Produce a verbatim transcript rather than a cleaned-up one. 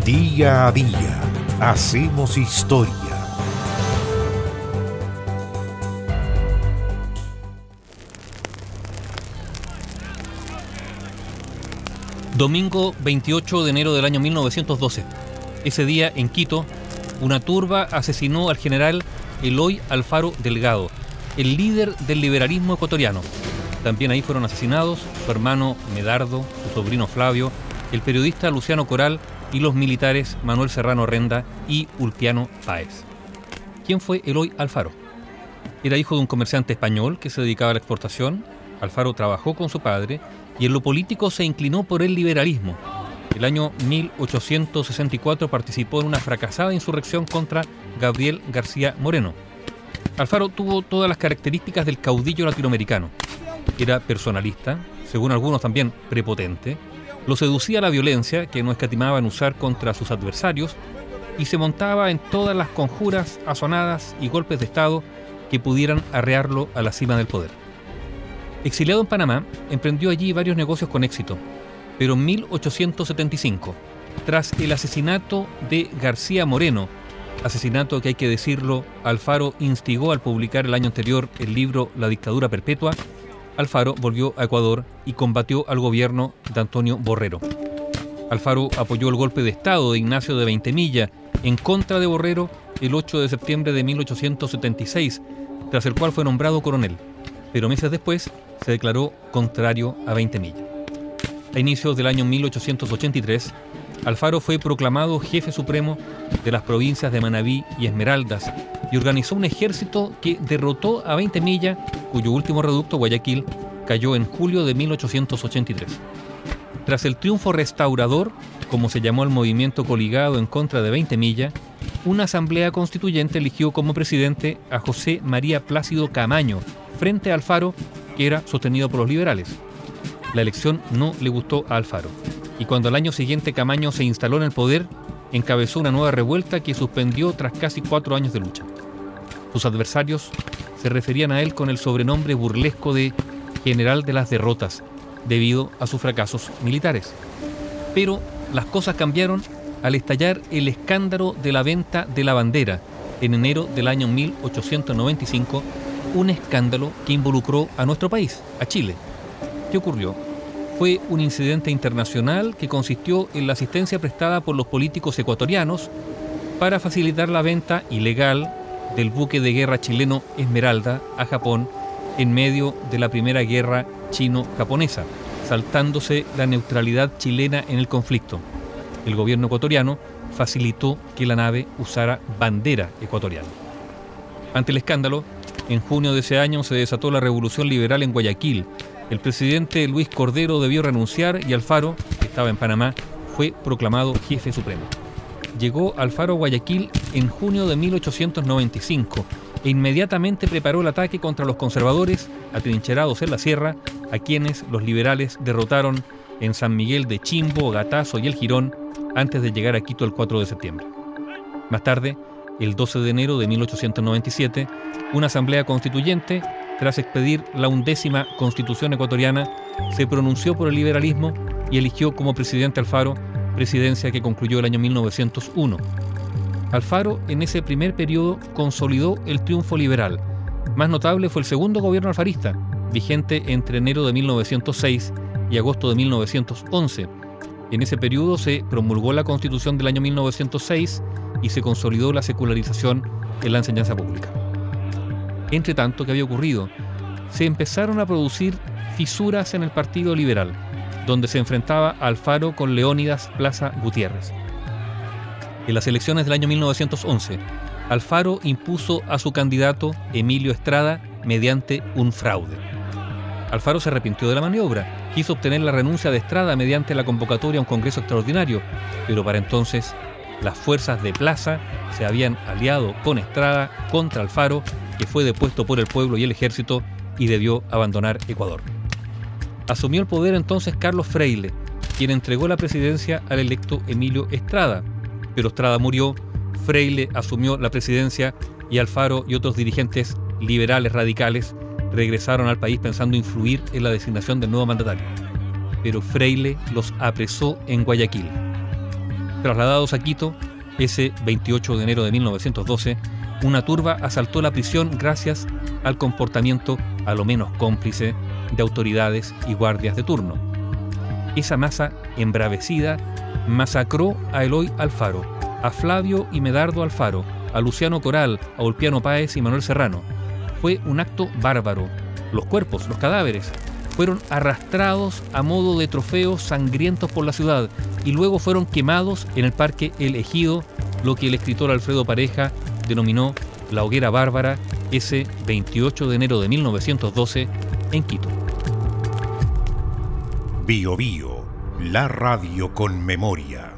Día a día hacemos historia. Domingo veintiocho de enero del año mil novecientos doce. Ese día, en Quito, una turba asesinó al general Eloy Alfaro Delgado, el líder del liberalismo ecuatoriano. También ahí fueron asesinados su hermano Medardo, su sobrino Flavio, el periodista Luciano Coral y los militares Manuel Serrano Renda y Ulpiano Páez. ¿Quién fue Eloy Alfaro? Era hijo de un comerciante español que se dedicaba a la exportación. Alfaro trabajó con su padre y en lo político se inclinó por el liberalismo. El año mil ochocientos sesenta y cuatro participó en una fracasada insurrección contra Gabriel García Moreno. Alfaro tuvo todas las características del caudillo latinoamericano. Era personalista, según algunos también prepotente, lo seducía la violencia, que no escatimaba en usar contra sus adversarios, y se montaba en todas las conjuras, azonadas y golpes de Estado que pudieran arrearlo a la cima del poder. Exiliado en Panamá, emprendió allí varios negocios con éxito, pero en mil ochocientos setenta y cinco, tras el asesinato de García Moreno, asesinato que hay que decirlo, Alfaro instigó al publicar el año anterior el libro La dictadura perpetua, Alfaro volvió a Ecuador y combatió al gobierno de Antonio Borrero. Alfaro apoyó el golpe de Estado de Ignacio de Veintemilla en contra de Borrero el ocho de septiembre de mil ochocientos setenta y seis, tras el cual fue nombrado coronel, pero meses después se declaró contrario a Veintemilla. A inicios del año mil ochocientos ochenta y tres, Alfaro fue proclamado jefe supremo de las provincias de Manabí y Esmeraldas y organizó un ejército que derrotó a Veintemilla, cuyo último reducto, Guayaquil, cayó en julio de mil ochocientos ochenta y tres. Tras el triunfo restaurador, como se llamó el movimiento coligado en contra de Veintemilla, una asamblea constituyente eligió como presidente a José María Plácido Camaño, frente a Alfaro, que era sostenido por los liberales. La elección no le gustó a Alfaro, y cuando al año siguiente Camaño se instaló en el poder, encabezó una nueva revuelta que suspendió tras casi cuatro años de lucha. Sus adversarios se referían a él con el sobrenombre burlesco de General de las Derrotas, debido a sus fracasos militares. Pero las cosas cambiaron al estallar el escándalo de la venta de la bandera en enero del año mil ochocientos noventa y cinco, un escándalo que involucró a nuestro país, a Chile. ¿Qué ocurrió? Fue un incidente internacional que consistió en la asistencia prestada por los políticos ecuatorianos para facilitar la venta ilegal del buque de guerra chileno Esmeralda a Japón en medio de la primera guerra chino-japonesa, saltándose la neutralidad chilena en el conflicto. El gobierno ecuatoriano facilitó que la nave usara bandera ecuatoriana. Ante el escándalo, en junio de ese año se desató la revolución liberal en Guayaquil. El presidente Luis Cordero debió renunciar y Alfaro, que estaba en Panamá, fue proclamado jefe supremo. Llegó Alfaro a Guayaquil en junio de mil ochocientos noventa y cinco e inmediatamente preparó el ataque contra los conservadores atrincherados en la sierra, a quienes los liberales derrotaron en San Miguel de Chimbo, Gatazo y El Jirón antes de llegar a Quito el cuatro de septiembre. Más tarde, el doce de enero de mil ochocientos noventa y siete, una asamblea constituyente, tras expedir la undécima Constitución ecuatoriana, se pronunció por el liberalismo y eligió como presidente Alfaro, presidencia que concluyó el año mil novecientos uno. Alfaro en ese primer periodo consolidó el triunfo liberal. Más notable fue el segundo gobierno alfarista, vigente entre enero de mil novecientos seis y agosto de mil novecientos once. En ese periodo se promulgó la Constitución del año mil novecientos seis y se consolidó la secularización en la enseñanza pública. Entre tanto, ¿qué había ocurrido? Se empezaron a producir fisuras en el Partido Liberal, donde se enfrentaba Alfaro con Leónidas Plaza Gutiérrez. En las elecciones del año mil novecientos once, Alfaro impuso a su candidato Emilio Estrada mediante un fraude. Alfaro se arrepintió de la maniobra, quiso obtener la renuncia de Estrada mediante la convocatoria a un congreso extraordinario, pero para entonces las fuerzas de Plaza se habían aliado con Estrada contra Alfaro, que fue depuesto por el pueblo y el ejército y debió abandonar Ecuador. Asumió el poder entonces Carlos Freile, quien entregó la presidencia al electo Emilio Estrada, pero Estrada murió, Freile asumió la presidencia y Alfaro y otros dirigentes liberales radicales regresaron al país pensando influir en la designación del nuevo mandatario. Pero Freile los apresó en Guayaquil. Trasladados a Quito, ese veintiocho de enero de mil novecientos doce, una turba asaltó la prisión gracias al comportamiento a lo menos cómplice de autoridades y guardias de turno. Esa masa embravecida masacró a Eloy Alfaro, a Flavio y Medardo Alfaro, a Luciano Coral, a Ulpiano Páez y Manuel Serrano. Fue un acto bárbaro. Los cuerpos, los cadáveres, fueron arrastrados a modo de trofeos sangrientos por la ciudad y luego fueron quemados en el Parque El Ejido, lo que el escritor Alfredo Pareja denominó la hoguera bárbara, ese veintiocho de enero de mil novecientos doce en Quito. Bio Bio, la radio con memoria.